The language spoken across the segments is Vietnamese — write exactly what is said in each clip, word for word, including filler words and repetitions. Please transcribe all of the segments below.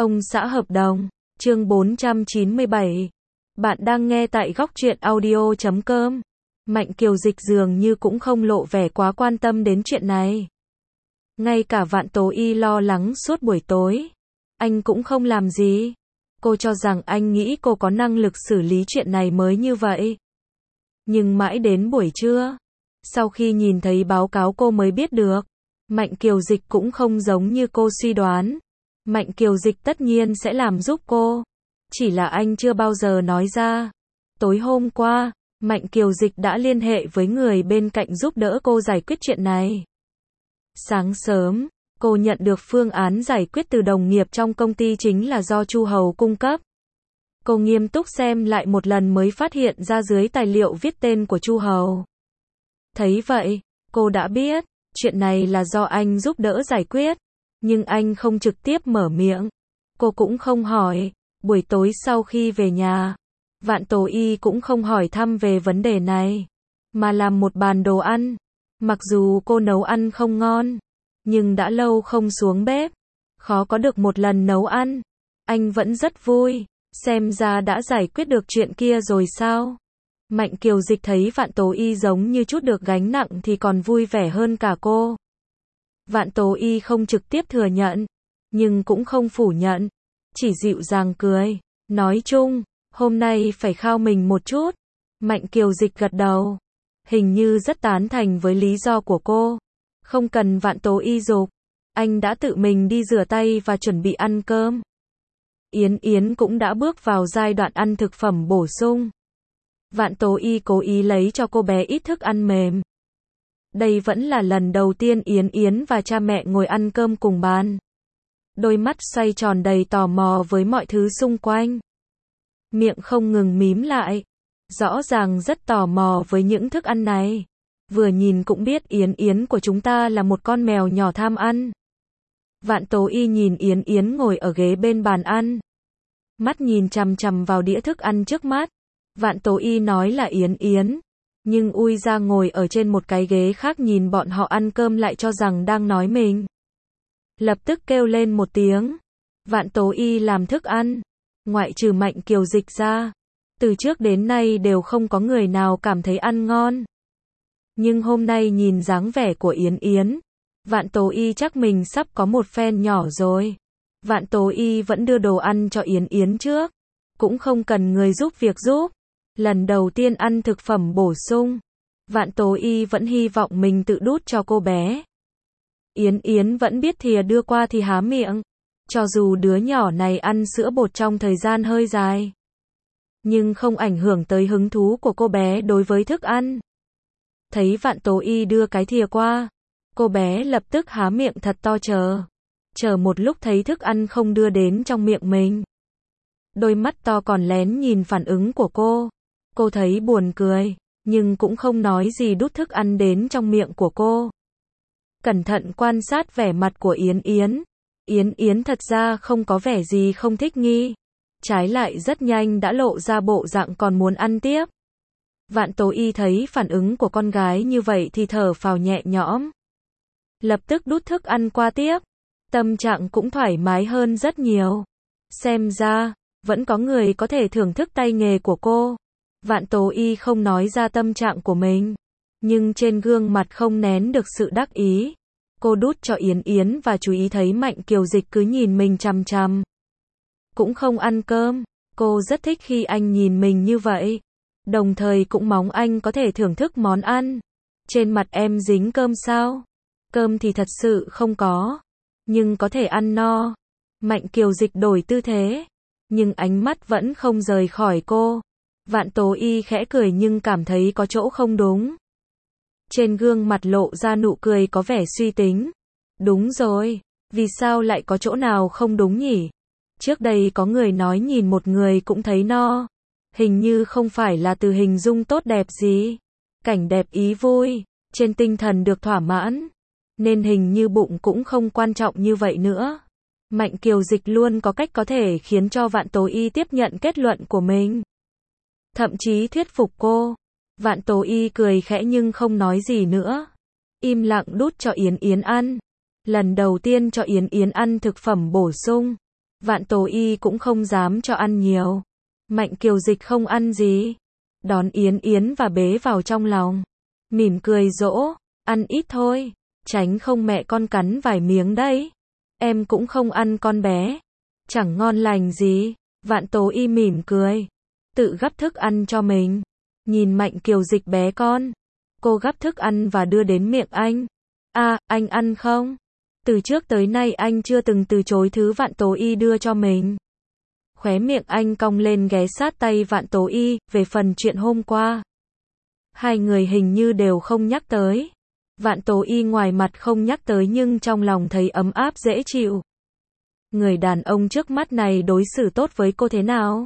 Ông xã hợp đồng, chương bốn trăm chín mươi bảy. Bạn đang nghe tại góc truyện audio chấm com. Mạnh Kiều Dịch dường như cũng không lộ vẻ quá quan tâm đến chuyện này. Ngay cả Vạn Tố Y lo lắng suốt buổi tối. Anh cũng không làm gì. Cô cho rằng anh nghĩ cô có năng lực xử lý chuyện này mới như vậy. Nhưng mãi đến buổi trưa, sau khi nhìn thấy báo cáo cô mới biết được, Mạnh Kiều Dịch cũng không giống như cô suy đoán. Mạnh Kiều Dịch tất nhiên sẽ làm giúp cô. Chỉ là anh chưa bao giờ nói ra. Tối hôm qua, Mạnh Kiều Dịch đã liên hệ với người bên cạnh giúp đỡ cô giải quyết chuyện này. Sáng sớm, cô nhận được phương án giải quyết từ đồng nghiệp trong công ty chính là do Chu Hầu cung cấp. Cô nghiêm túc xem lại một lần mới phát hiện ra dưới tài liệu viết tên của Chu Hầu. Thấy vậy, cô đã biết, chuyện này là do anh giúp đỡ giải quyết. Nhưng anh không trực tiếp mở miệng. Cô cũng không hỏi. Buổi tối sau khi về nhà, Vạn Tố Y cũng không hỏi thăm về vấn đề này, mà làm một bàn đồ ăn. Mặc dù cô nấu ăn không ngon, nhưng đã lâu không xuống bếp, khó có được một lần nấu ăn. Anh vẫn rất vui, xem ra đã giải quyết được chuyện kia rồi sao. Mạnh Kiều Dịch thấy Vạn Tố Y giống như chút được gánh nặng thì còn vui vẻ hơn cả cô. Vạn Tố Y không trực tiếp thừa nhận, nhưng cũng không phủ nhận, chỉ dịu dàng cười. Nói chung, hôm nay phải khao mình một chút. Mạnh Kiều Dịch gật đầu, hình như rất tán thành với lý do của cô. Không cần Vạn Tố Y giục, anh đã tự mình đi rửa tay và chuẩn bị ăn cơm. Yến Yến cũng đã bước vào giai đoạn ăn thực phẩm bổ sung. Vạn Tố Y cố ý lấy cho cô bé ít thức ăn mềm. Đây vẫn là lần đầu tiên Yến Yến và cha mẹ ngồi ăn cơm cùng bàn. Đôi mắt xoay tròn đầy tò mò với mọi thứ xung quanh. Miệng không ngừng mím lại. Rõ ràng rất tò mò với những thức ăn này. Vừa nhìn cũng biết Yến Yến của chúng ta là một con mèo nhỏ tham ăn. Vạn Tố Y nhìn Yến Yến ngồi ở ghế bên bàn ăn. Mắt nhìn chằm chằm vào đĩa thức ăn trước mắt. Vạn Tố Y nói là Yến Yến. Nhưng ui ra ngồi ở trên một cái ghế khác nhìn bọn họ ăn cơm lại cho rằng đang nói mình. Lập tức kêu lên một tiếng. Vạn Tố Y làm thức ăn. Ngoại trừ Mạnh Kiều Dịch ra, từ trước đến nay đều không có người nào cảm thấy ăn ngon. Nhưng hôm nay nhìn dáng vẻ của Yến Yến, Vạn Tố Y chắc mình sắp có một phen nhỏ rồi. Vạn Tố Y vẫn đưa đồ ăn cho Yến Yến trước. Cũng không cần người giúp việc giúp. Lần đầu tiên ăn thực phẩm bổ sung, Vạn Tố Y vẫn hy vọng mình tự đút cho cô bé. Yến Yến vẫn biết thìa đưa qua thì há miệng. Cho dù đứa nhỏ này ăn sữa bột trong thời gian hơi dài, nhưng không ảnh hưởng tới hứng thú của cô bé đối với thức ăn. Thấy Vạn Tố Y đưa cái thìa qua, cô bé lập tức há miệng thật to chờ. Chờ một lúc thấy thức ăn không đưa đến trong miệng mình. Đôi mắt to còn lén nhìn phản ứng của cô. Cô thấy buồn cười, nhưng cũng không nói gì đút thức ăn đến trong miệng của cô. Cẩn thận quan sát vẻ mặt của Yến Yến. Yến Yến thật ra không có vẻ gì không thích nghi. Trái lại rất nhanh đã lộ ra bộ dạng còn muốn ăn tiếp. Vạn Tố Y thấy phản ứng của con gái như vậy thì thở phào nhẹ nhõm. Lập tức đút thức ăn qua tiếp. Tâm trạng cũng thoải mái hơn rất nhiều. Xem ra, vẫn có người có thể thưởng thức tay nghề của cô. Vạn Tố Y không nói ra tâm trạng của mình, nhưng trên gương mặt không nén được sự đắc ý. Cô đút cho Yến Yến và chú ý thấy Mạnh Kiều Dịch cứ nhìn mình chằm chằm. Cũng không ăn cơm. Cô rất thích khi anh nhìn mình như vậy. Đồng thời cũng mong anh có thể thưởng thức món ăn. Trên mặt em dính cơm sao? Cơm thì thật sự không có, nhưng có thể ăn no. Mạnh Kiều Dịch đổi tư thế, nhưng ánh mắt vẫn không rời khỏi cô. Vạn Tố Y khẽ cười nhưng cảm thấy có chỗ không đúng. Trên gương mặt lộ ra nụ cười có vẻ suy tính. Đúng rồi, vì sao lại có chỗ nào không đúng nhỉ? Trước đây có người nói nhìn một người cũng thấy no. Hình như không phải là từ hình dung tốt đẹp gì. Cảnh đẹp ý vui, trên tinh thần được thỏa mãn. Nên hình như bụng cũng không quan trọng như vậy nữa. Mạnh Kiều Dịch luôn có cách có thể khiến cho Vạn Tố Y tiếp nhận kết luận của mình. Thậm chí thuyết phục cô. Vạn Tố Y cười khẽ nhưng không nói gì nữa. Im lặng đút cho Yến Yến ăn. Lần đầu tiên cho Yến Yến ăn thực phẩm bổ sung. Vạn Tố Y cũng không dám cho ăn nhiều. Mạnh Kiều Dịch không ăn gì. Đón Yến Yến và bế vào trong lòng. Mỉm cười dỗ, ăn ít thôi. Tránh không mẹ con cắn vài miếng đấy. Em cũng không ăn con bé. Chẳng ngon lành gì. Vạn Tố Y mỉm cười. Tự gắp thức ăn cho mình. Nhìn Mạnh Kiều Dịch bé con. Cô gắp thức ăn và đưa đến miệng anh. À, anh ăn không? Từ trước tới nay anh chưa từng từ chối thứ Vạn Tố Y đưa cho mình. Khóe miệng anh cong lên ghé sát tay Vạn Tố Y, về phần chuyện hôm qua. Hai người hình như đều không nhắc tới. Vạn Tố Y ngoài mặt không nhắc tới nhưng trong lòng thấy ấm áp dễ chịu. Người đàn ông trước mắt này đối xử tốt với cô thế nào?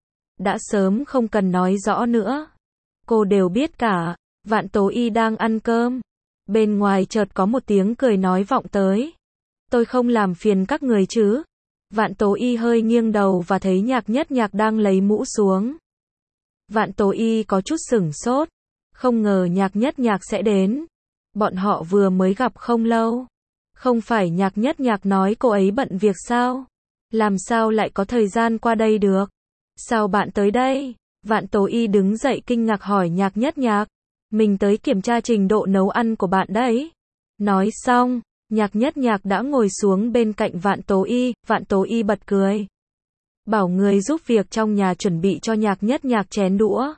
Đã sớm không cần nói rõ nữa. Cô đều biết cả. Vạn Tố Y đang ăn cơm. Bên ngoài chợt có một tiếng cười nói vọng tới. Tôi không làm phiền các người chứ? Vạn Tố Y hơi nghiêng đầu và thấy Nhạc Nhất Nhạc đang lấy mũ xuống. Vạn Tố Y có chút sửng sốt. Không ngờ Nhạc Nhất Nhạc sẽ đến. Bọn họ vừa mới gặp không lâu. Không phải Nhạc Nhất Nhạc nói cô ấy bận việc sao? Làm sao lại có thời gian qua đây được? Sao bạn tới đây? Vạn Tố Y đứng dậy kinh ngạc hỏi Nhạc Nhất Nhạc. Mình tới kiểm tra trình độ nấu ăn của bạn đấy. Nói xong, Nhạc Nhất Nhạc đã ngồi xuống bên cạnh Vạn Tố Y. Vạn Tố Y bật cười. Bảo người giúp việc trong nhà chuẩn bị cho Nhạc Nhất Nhạc chén đũa.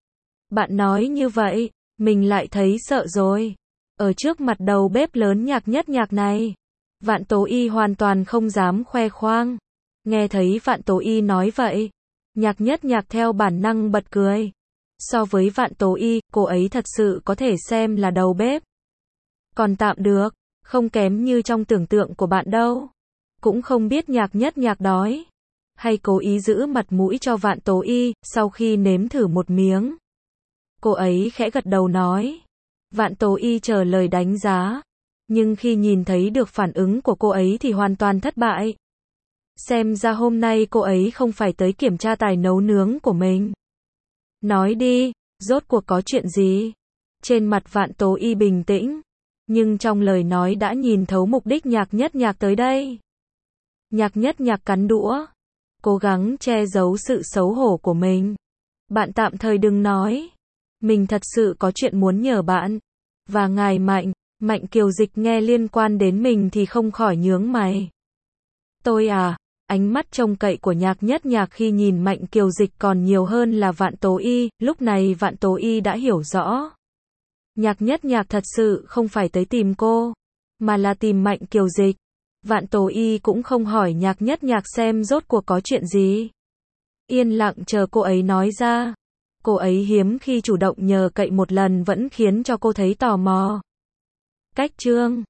Bạn nói như vậy, mình lại thấy sợ rồi. Ở trước mặt đầu bếp lớn Nhạc Nhất Nhạc này, Vạn Tố Y hoàn toàn không dám khoe khoang. Nghe thấy Vạn Tố Y nói vậy, Nhạc Nhất Nhạc theo bản năng bật cười. So với Vạn Tố Y, cô ấy thật sự có thể xem là đầu bếp. Còn tạm được, không kém như trong tưởng tượng của bạn đâu. Cũng không biết Nhạc Nhất Nhạc đói, hay cố ý giữ mặt mũi cho Vạn Tố Y, sau khi nếm thử một miếng. Cô ấy khẽ gật đầu nói. Vạn Tố Y chờ lời đánh giá. Nhưng khi nhìn thấy được phản ứng của cô ấy thì hoàn toàn thất bại. Xem ra hôm nay cô ấy không phải tới kiểm tra tài nấu nướng của mình. Nói đi, rốt cuộc có chuyện gì? Trên mặt Vạn Tố Y bình tĩnh, nhưng trong lời nói đã nhìn thấu mục đích Nhạc Nhất Nhạc tới đây. Nhạc Nhất Nhạc cắn đũa, cố gắng che giấu sự xấu hổ của mình. Bạn tạm thời đừng nói. Mình thật sự có chuyện muốn nhờ bạn. Và ngài Mạnh, Mạnh Kiều Dịch nghe liên quan đến mình thì không khỏi nhướng mày. Tôi à? Ánh mắt trông cậy của Nhạc Nhất Nhạc khi nhìn Mạnh Kiều Dịch còn nhiều hơn là Vạn Tố Y, lúc này Vạn Tố Y đã hiểu rõ. Nhạc Nhất Nhạc thật sự không phải tới tìm cô, mà là tìm Mạnh Kiều Dịch. Vạn Tố Y cũng không hỏi Nhạc Nhất Nhạc xem rốt cuộc có chuyện gì. Yên lặng chờ cô ấy nói ra. Cô ấy hiếm khi chủ động nhờ cậy một lần vẫn khiến cho cô thấy tò mò. Cách chương